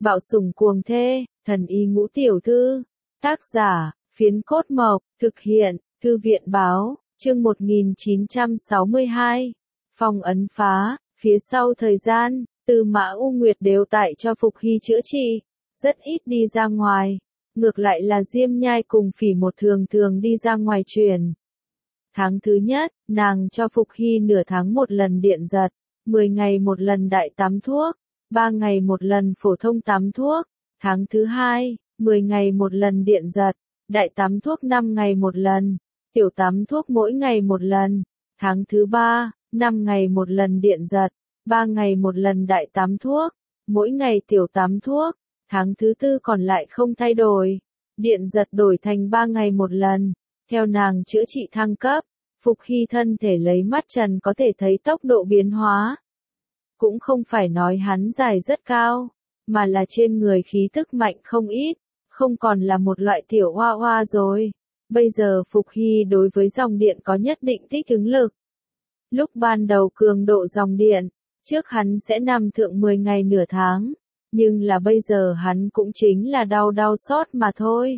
Bạo sủng cuồng thê, thần y ngũ tiểu thư. Tác giả, Phiến Cốt Mộc, thực hiện, Thư viện báo, chương 1962. Phong ấn phá, phía sau thời gian, Tư Mã U Nguyệt đều tại cho Phục Hy chữa trị, rất ít đi ra ngoài. Ngược lại là Diêm Nhai cùng Phỉ Một thường thường đi ra ngoài truyền. Tháng thứ nhất, nàng cho Phục Hy nửa tháng một lần điện giật, 10 ngày một lần đại tắm thuốc, 3 ngày một lần phổ thông tắm thuốc. Tháng thứ hai, 10 ngày một lần điện giật, đại tắm thuốc 5 ngày một lần, tiểu tắm thuốc mỗi ngày một lần. Tháng thứ ba, 5 ngày một lần điện giật, 3 ngày một lần đại tắm thuốc, mỗi ngày tiểu tắm thuốc. Tháng thứ tư còn lại không thay đổi, điện giật đổi thành 3 ngày một lần. Theo nàng chữa trị thăng cấp, Phục Hy thân thể lấy mắt trần có thể thấy tốc độ biến hóa. Cũng không phải nói hắn dài rất cao, mà là trên người khí tức mạnh không ít, không còn là một loại tiểu hoa hoa rồi. Bây giờ Phục Hy đối với dòng điện có nhất định thích ứng lực. Lúc ban đầu cường độ dòng điện, trước hắn sẽ nằm thượng 10 ngày nửa tháng, nhưng là bây giờ hắn cũng chính là đau xót mà thôi.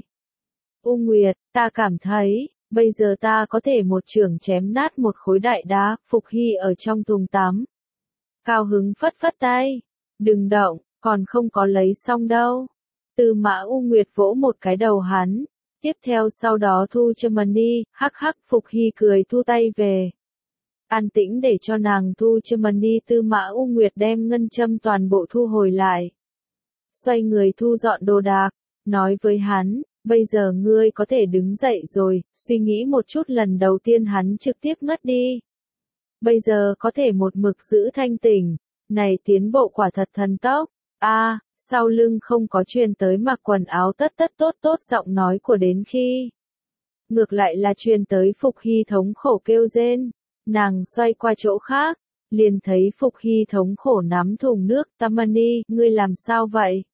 U Nguyệt, ta cảm thấy, bây giờ ta có thể một chưởng chém nát một khối đại đá. Phục Hy ở trong thùng tắm, cao hứng phất phất tay, đừng động, còn không có lấy xong đâu. Tư Mã U Nguyệt vỗ một cái đầu hắn, tiếp theo sau đó thu châm đi, hắc hắc. Phục Hy cười thu tay về. An tĩnh để cho nàng thu châm đi. Tư Mã U Nguyệt đem ngân châm toàn bộ thu hồi lại, xoay người thu dọn đồ đạc, nói với hắn, bây giờ ngươi có thể đứng dậy rồi. Suy nghĩ một chút, lần đầu tiên hắn trực tiếp ngất đi, bây giờ có thể một mực giữ thanh tỉnh, này tiến bộ quả thật thần tốc. Sau lưng không có truyền tới mặc quần áo tất tốt giọng nói của đến khi. Ngược lại là truyền tới Phục Hy thống khổ kêu rên. Nàng xoay qua chỗ khác, liền thấy Phục Hy thống khổ nắm thùng nước. Tamani, ngươi làm sao vậy?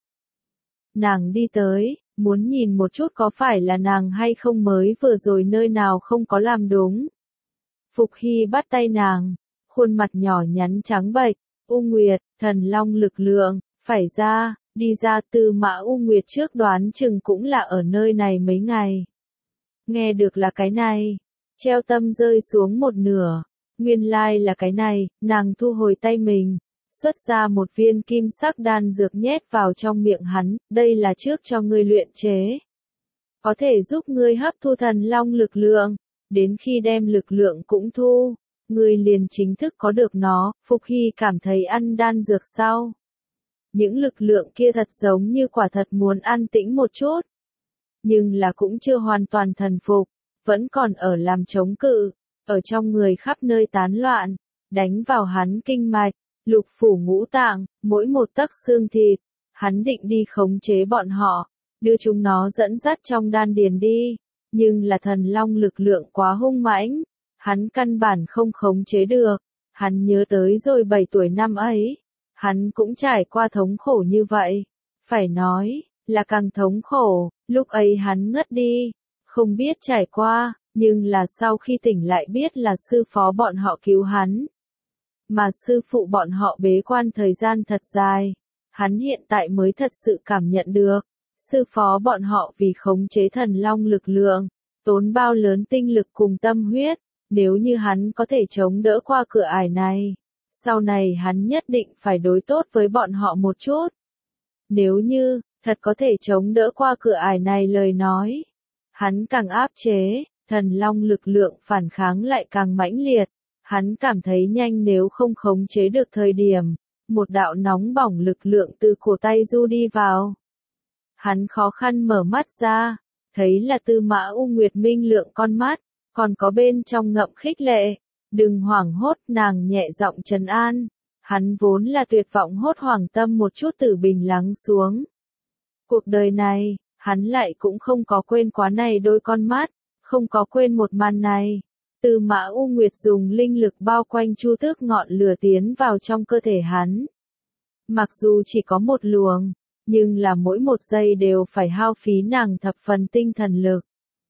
Nàng đi tới, muốn nhìn một chút có phải là nàng hay không mới vừa rồi nơi nào không có làm đúng. Phục Hy bắt tay nàng, khuôn mặt nhỏ nhắn trắng bệch. U Nguyệt, thần long lực lượng, phải ra, đi ra. Tư Mã U Nguyệt trước đoán chừng cũng là ở nơi này mấy ngày. Nghe được là cái này, treo tâm rơi xuống một nửa, nguyên lai là cái này. Nàng thu hồi tay mình, xuất ra một viên kim sắc đan dược nhét vào trong miệng hắn, đây là trước cho ngươi luyện chế, có thể giúp ngươi hấp thu thần long lực lượng, đến khi đem lực lượng cũng thu, ngươi liền chính thức có được nó. Phục Hy cảm thấy ăn đan dược sau, những lực lượng kia thật giống như quả thật muốn an tĩnh một chút, nhưng là cũng chưa hoàn toàn thần phục, vẫn còn ở làm chống cự, ở trong người khắp nơi tán loạn, đánh vào hắn kinh mạch, lục phủ ngũ tạng, mỗi một tấc xương thịt. Hắn định đi khống chế bọn họ, đưa chúng nó dẫn dắt trong đan điền đi, nhưng là thần long lực lượng quá hung mãnh, hắn căn bản không khống chế được. Hắn nhớ tới rồi 7 tuổi năm ấy, hắn cũng trải qua thống khổ như vậy, phải nói là càng thống khổ. Lúc ấy hắn ngất đi, không biết trải qua, nhưng là sau khi tỉnh lại biết là sư phó bọn họ cứu hắn, mà sư phụ bọn họ bế quan thời gian thật dài. Hắn hiện tại mới thật sự cảm nhận được, sư phó bọn họ vì khống chế thần long lực lượng, tốn bao lớn tinh lực cùng tâm huyết. Nếu như hắn có thể chống đỡ qua cửa ải này, sau này hắn nhất định phải đối tốt với bọn họ một chút. Nếu như thật có thể chống đỡ qua cửa ải này lời nói, hắn càng áp chế, thần long lực lượng phản kháng lại càng mãnh liệt. Hắn cảm thấy nhanh nếu không khống chế được thời điểm, một đạo nóng bỏng lực lượng từ cổ tay du đi vào. Hắn khó khăn mở mắt ra, thấy là Tư Mã U Nguyệt minh lượng con mắt, còn có bên trong ngậm khích lệ. Đừng hoảng hốt, nàng nhẹ giọng trấn an. Hắn vốn là tuyệt vọng hốt hoảng tâm một chút từ bình lắng xuống. Cuộc đời này, hắn lại cũng không có quên quá này đôi con mắt, không có quên một màn này. Tư Mã U Nguyệt dùng linh lực bao quanh chu tước ngọn lửa tiến vào trong cơ thể hắn. Mặc dù chỉ có một luồng, nhưng là mỗi một giây đều phải hao phí nàng thập phần tinh thần lực.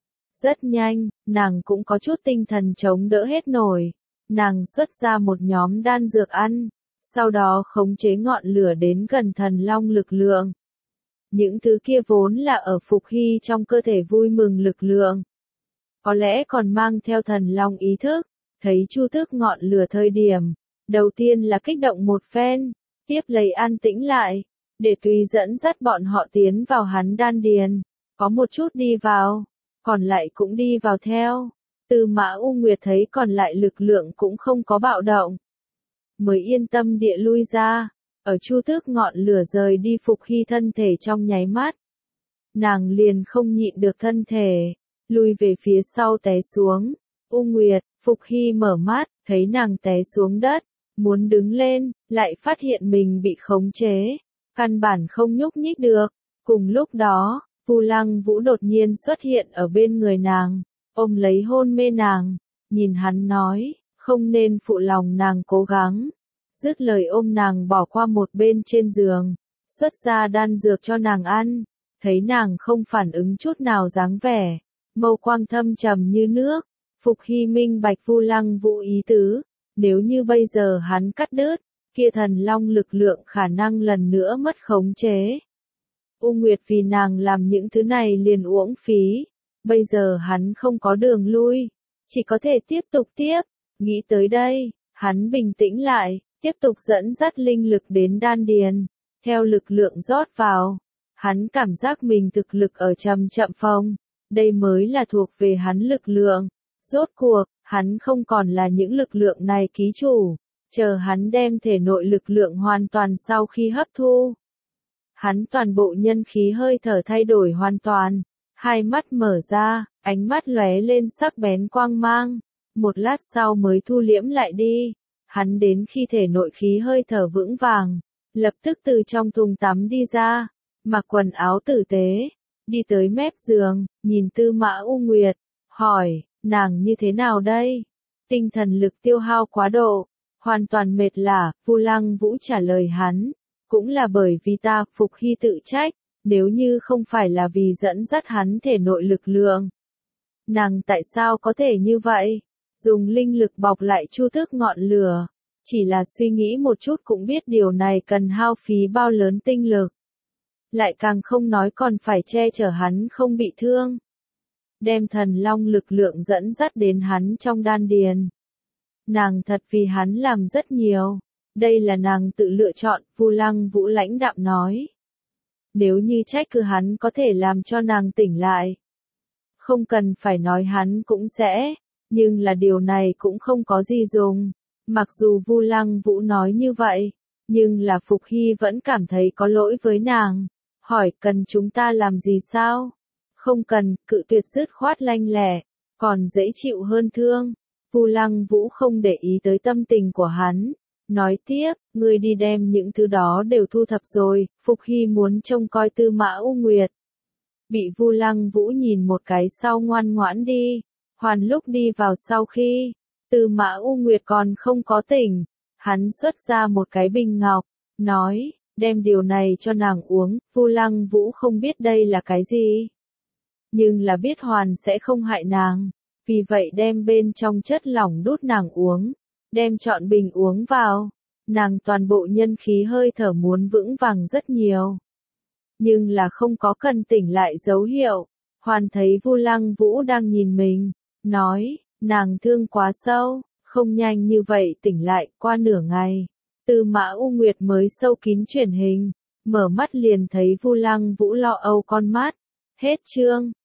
Rất nhanh, nàng cũng có chút tinh thần chống đỡ hết nổi. Nàng xuất ra một nhóm đan dược ăn, sau đó khống chế ngọn lửa đến gần thần long lực lượng, Những thứ kia vốn là ở Phục Hy trong cơ thể vui mừng lực lượng. Có lẽ còn mang theo thần long ý thức, thấy Chu Tước ngọn lửa thời điểm. Đầu tiên là kích động một phen, tiếp lấy an tĩnh lại, để tùy dẫn dắt bọn họ tiến vào hắn đan điền. Có một chút đi vào, còn lại cũng đi vào theo. Tư Mã U Nguyệt thấy còn lại lực lượng cũng không có bạo động. Mới yên tâm địa lui ra, ở Chu Tước ngọn lửa rời đi Phục Hy thân thể trong nháy mắt. Nàng liền không nhịn được thân thể, lui về phía sau té xuống. U Nguyệt, Phục Hy mở mắt, thấy nàng té xuống đất, muốn đứng lên, lại phát hiện mình bị khống chế, căn bản không nhúc nhích được. Cùng lúc đó, Vu Lăng Vũ đột nhiên xuất hiện ở bên người nàng, ôm lấy hôn mê nàng, nhìn hắn nói, không nên phụ lòng nàng cố gắng. Dứt lời ôm nàng bỏ qua một bên trên giường, xuất ra đan dược cho nàng ăn, thấy nàng không phản ứng chút nào dáng vẻ, mâu quang thâm trầm như nước. Phục Hy minh bạch Vu Lăng Vũ ý tứ, nếu như bây giờ hắn cắt đứt, kia thần long lực lượng khả năng lần nữa mất khống chế. U Nguyệt vì nàng làm những thứ này liền uổng phí, bây giờ hắn không có đường lui, chỉ có thể tiếp tục tiếp. Nghĩ tới đây, hắn bình tĩnh lại, tiếp tục dẫn dắt linh lực đến đan điền, theo lực lượng rót vào, hắn cảm giác mình thực lực ở chậm chậm phồng, đây mới là thuộc về hắn lực lượng. Rốt cuộc, hắn không còn là những lực lượng này ký chủ, chờ hắn đem thể nội lực lượng hoàn toàn sau khi hấp thu. Hắn toàn bộ nhân khí hơi thở thay đổi hoàn toàn, hai mắt mở ra, ánh mắt lóe lên sắc bén quang mang, một lát sau mới thu liễm lại đi. Hắn đến khi thể nội khí hơi thở vững vàng, lập tức từ trong thùng tắm đi ra, mặc quần áo tử tế, đi tới mép giường, nhìn Tư Mã U Nguyệt, hỏi, nàng như thế nào đây? Tinh thần lực tiêu hao quá độ, hoàn toàn mệt lả. Vu Lăng Vũ trả lời hắn, cũng là bởi vì ta. Phục Hy tự trách, nếu như không phải là vì dẫn dắt hắn thể nội lực lượng, nàng tại sao có thể như vậy? Dùng linh lực bọc lại Chu Tước ngọn lửa, chỉ là suy nghĩ một chút cũng biết điều này cần hao phí bao lớn tinh lực. Lại càng không nói còn phải che chở hắn không bị thương. Đem thần long lực lượng dẫn dắt đến hắn trong đan điền. Nàng thật vì hắn làm rất nhiều. Đây là nàng tự lựa chọn. Vu Lăng Vũ lãnh đạm nói. Nếu như trách cứ hắn có thể làm cho nàng tỉnh lại, không cần phải nói hắn cũng sẽ, nhưng là điều này cũng không có gì dùng. Mặc dù Vu Lăng Vũ nói như vậy, nhưng là Phục Hy vẫn cảm thấy có lỗi với nàng. Hỏi cần chúng ta làm gì sao? Không cần, cự tuyệt dứt khoát lanh lẻ, còn dễ chịu hơn thương. Vu Lăng Vũ không để ý tới tâm tình của hắn, nói tiếp, ngươi đi đem những thứ đó đều thu thập rồi. Phục Hy muốn trông coi Tư Mã U Nguyệt. Bị Vu Lăng Vũ nhìn một cái sau ngoan ngoãn đi. Hoàn lúc đi vào sau khi Tư Mã U Nguyệt còn không có tỉnh, hắn xuất ra một cái bình ngọc, nói, đem điều này cho nàng uống. Vu Lăng Vũ không biết đây là cái gì, nhưng là biết Hoàn sẽ không hại nàng, vì vậy đem bên trong chất lỏng đút nàng uống, đem trọn bình uống vào, nàng toàn bộ nhân khí hơi thở muốn vững vàng rất nhiều. Nhưng là không có cần tỉnh lại dấu hiệu. Hoàn thấy Vu Lăng Vũ đang nhìn mình, nói, nàng thương quá sâu, không nhanh như vậy tỉnh lại. Qua nửa ngày, Tư Mã U Nguyệt mới sâu kín chuyển hình, mở mắt liền thấy Vu Lăng Vũ lo âu con mắt. Hết chương.